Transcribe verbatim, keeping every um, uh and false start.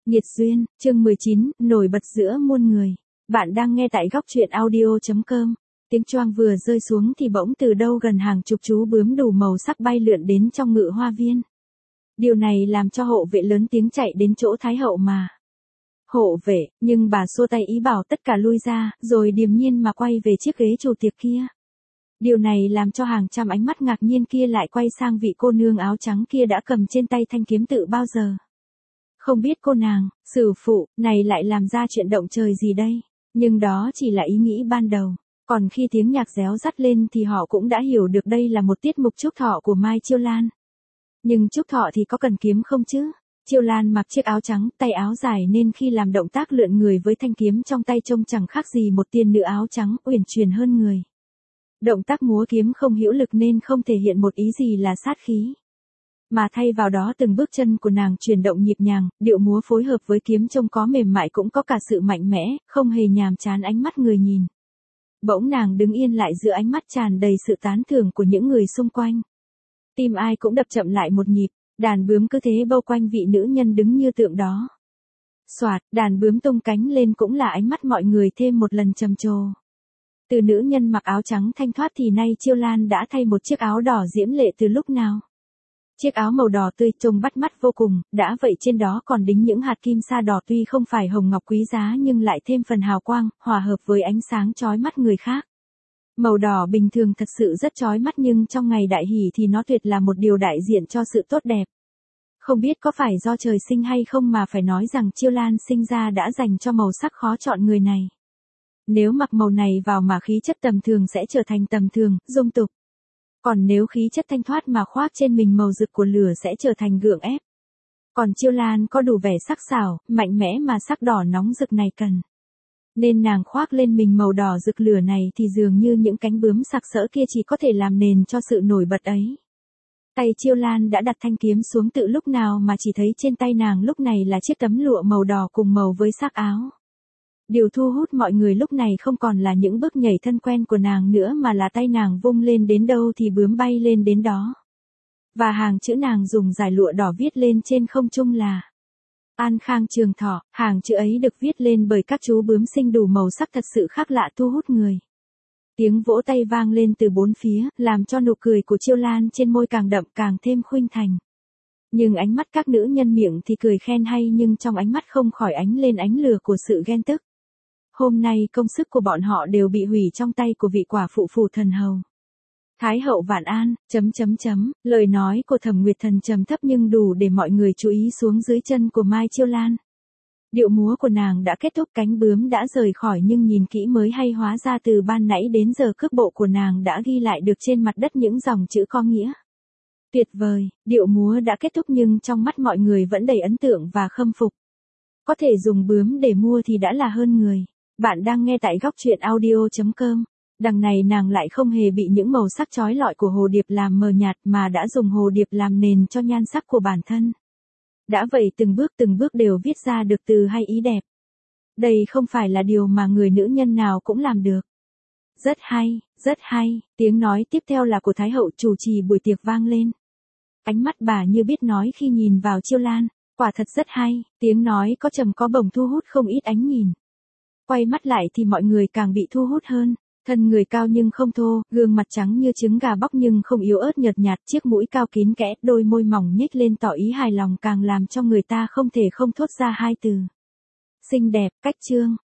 Nghiệt duyên, chương mười chín, nổi bật giữa muôn người. Bạn đang nghe tại góc truyện audio chấm com. Tiếng choang vừa rơi xuống thì bỗng từ đâu gần hàng chục chú bướm đủ màu sắc bay lượn đến trong ngự hoa viên. Điều này làm cho hộ vệ lớn tiếng chạy đến chỗ Thái hậu mà. Hộ vệ, nhưng bà xua tay ý bảo tất cả lui ra, rồi điềm nhiên mà quay về chiếc ghế chủ tiệc kia. Điều này làm cho hàng trăm ánh mắt ngạc nhiên kia lại quay sang vị cô nương áo trắng kia đã cầm trên tay thanh kiếm tự bao giờ. Không biết cô nàng, sử phụ, này lại làm ra chuyện động trời gì đây? Nhưng đó chỉ là ý nghĩ ban đầu. Còn khi tiếng nhạc réo rắt lên thì họ cũng đã hiểu được đây là một tiết mục chúc thọ của Mai Chiêu Lan. Nhưng chúc thọ thì có cần kiếm không chứ? Chiêu Lan mặc chiếc áo trắng, tay áo dài nên khi làm động tác lượn người với thanh kiếm trong tay trông chẳng khác gì một tiên nữ áo trắng uyển chuyển hơn người. Động tác múa kiếm không hữu lực nên không thể hiện một ý gì là sát khí. Mà thay vào đó từng bước chân của nàng chuyển động nhịp nhàng, điệu múa phối hợp với kiếm trông có mềm mại cũng có cả sự mạnh mẽ, không hề nhàm chán ánh mắt người nhìn. Bỗng nàng đứng yên lại giữa ánh mắt tràn đầy sự tán thưởng của những người xung quanh. Tim ai cũng đập chậm lại một nhịp, đàn bướm cứ thế bao quanh vị nữ nhân đứng như tượng đó. Soạt, đàn bướm tung cánh lên cũng là ánh mắt mọi người thêm một lần trầm trồ. Từ nữ nhân mặc áo trắng thanh thoát thì nay Chiêu Lan đã thay một chiếc áo đỏ diễm lệ từ lúc nào. Chiếc áo màu đỏ tươi trông bắt mắt vô cùng, đã vậy trên đó còn đính những hạt kim sa đỏ tuy không phải hồng ngọc quý giá nhưng lại thêm phần hào quang, hòa hợp với ánh sáng chói mắt người khác. Màu đỏ bình thường thật sự rất chói mắt nhưng trong ngày đại hỷ thì nó tuyệt là một điều đại diện cho sự tốt đẹp. Không biết có phải do trời sinh hay không mà phải nói rằng Chiêu Lan sinh ra đã dành cho màu sắc khó chọn người này. Nếu mặc màu này vào mà khí chất tầm thường sẽ trở thành tầm thường, dung tục. Còn nếu khí chất thanh thoát mà khoác trên mình màu rực của lửa sẽ trở thành gượng ép. Còn Chiêu Lan có đủ vẻ sắc sảo, mạnh mẽ mà sắc đỏ nóng rực này cần. Nên nàng khoác lên mình màu đỏ rực lửa này thì dường như những cánh bướm sặc sỡ kia chỉ có thể làm nền cho sự nổi bật ấy. Tay Chiêu Lan đã đặt thanh kiếm xuống từ lúc nào mà chỉ thấy trên tay nàng lúc này là chiếc tấm lụa màu đỏ cùng màu với sắc áo. Điều thu hút mọi người lúc này không còn là những bước nhảy thân quen của nàng nữa mà là tay nàng vung lên đến đâu thì bướm bay lên đến đó. Và hàng chữ nàng dùng dải lụa đỏ viết lên trên không trung là An Khang Trường Thọ, hàng chữ ấy được viết lên bởi các chú bướm xinh đủ màu sắc thật sự khác lạ thu hút người. Tiếng vỗ tay vang lên từ bốn phía, làm cho nụ cười của Chiêu Lan trên môi càng đậm càng thêm khuynh thành. Nhưng ánh mắt các nữ nhân miệng thì cười khen hay nhưng trong ánh mắt không khỏi ánh lên ánh lửa của sự ghen tức. Hôm nay công sức của bọn họ đều bị hủy trong tay của vị quả phụ phù thần hầu. Thái hậu vạn an, chấm chấm chấm, lời nói của Thẩm Nguyệt Thần trầm thấp nhưng đủ để mọi người chú ý xuống dưới chân của Mai Chiêu Lan. Điệu múa của nàng đã kết thúc, cánh bướm đã rời khỏi nhưng nhìn kỹ mới hay hóa ra từ ban nãy đến giờ cước bộ của nàng đã ghi lại được trên mặt đất những dòng chữ có nghĩa. Tuyệt vời, điệu múa đã kết thúc nhưng trong mắt mọi người vẫn đầy ấn tượng và khâm phục. Có thể dùng bướm để mua thì đã là hơn người. Bạn đang nghe tại góc truyện audio chấm com. Đằng này nàng lại không hề bị những màu sắc chói lọi của hồ điệp làm mờ nhạt mà đã dùng hồ điệp làm nền cho nhan sắc của bản thân. Đã vậy từng bước từng bước đều viết ra được từ hay ý đẹp. Đây không phải là điều mà người nữ nhân nào cũng làm được. Rất hay, rất hay, tiếng nói tiếp theo là của Thái hậu chủ trì buổi tiệc vang lên. Ánh mắt bà như biết nói khi nhìn vào Chiêu Lan, quả thật rất hay, tiếng nói có trầm có bổng thu hút không ít ánh nhìn. Quay mắt lại thì mọi người càng bị thu hút hơn, thân người cao nhưng không thô, gương mặt trắng như trứng gà bóc nhưng không yếu ớt nhợt nhạt, chiếc mũi cao kín kẽ, đôi môi mỏng nhếch lên tỏ ý hài lòng càng làm cho người ta không thể không thốt ra hai từ. Xinh đẹp, cách trương,